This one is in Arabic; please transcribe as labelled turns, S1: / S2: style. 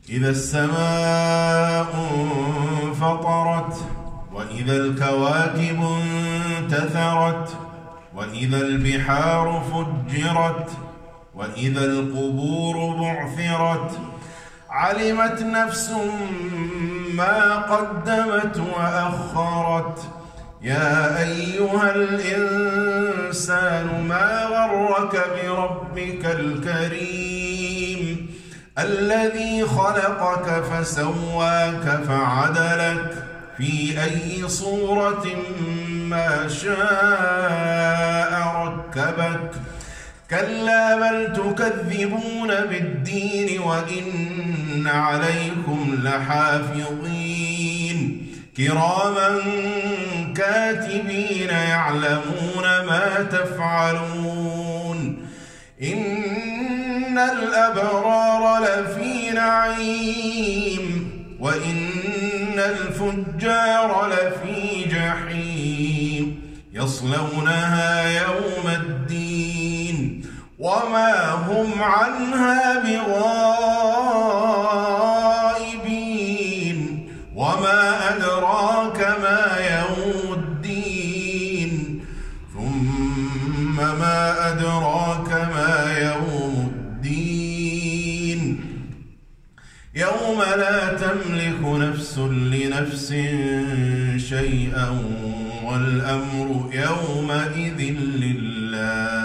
S1: إذا السماء انفطرت وإذا الكواكب انتثرت وإذا البحار فجرت وإذا القبور بعثرت علمت نفس ما قدمت وأخرت يا أيها الإنسان ما غرك بربك الكريم الذي خلقك فسواك فعدلك في أي صورة ما شاء ركبك كلا بل تكذبون بالدين وإن عليكم لحافظين كراما كاتبين يعلمون ما تفعلون إن الأبرار لفي نعيم وإن الفجار لفي جحيم يصلونها يوم الدين وما هم عنها بغائبين وما أدراك ما يوم الدين ثم ما أدراك ما يوم الدين يوم لا تملك نفس لنفس شيئا والأمر يومئذ لله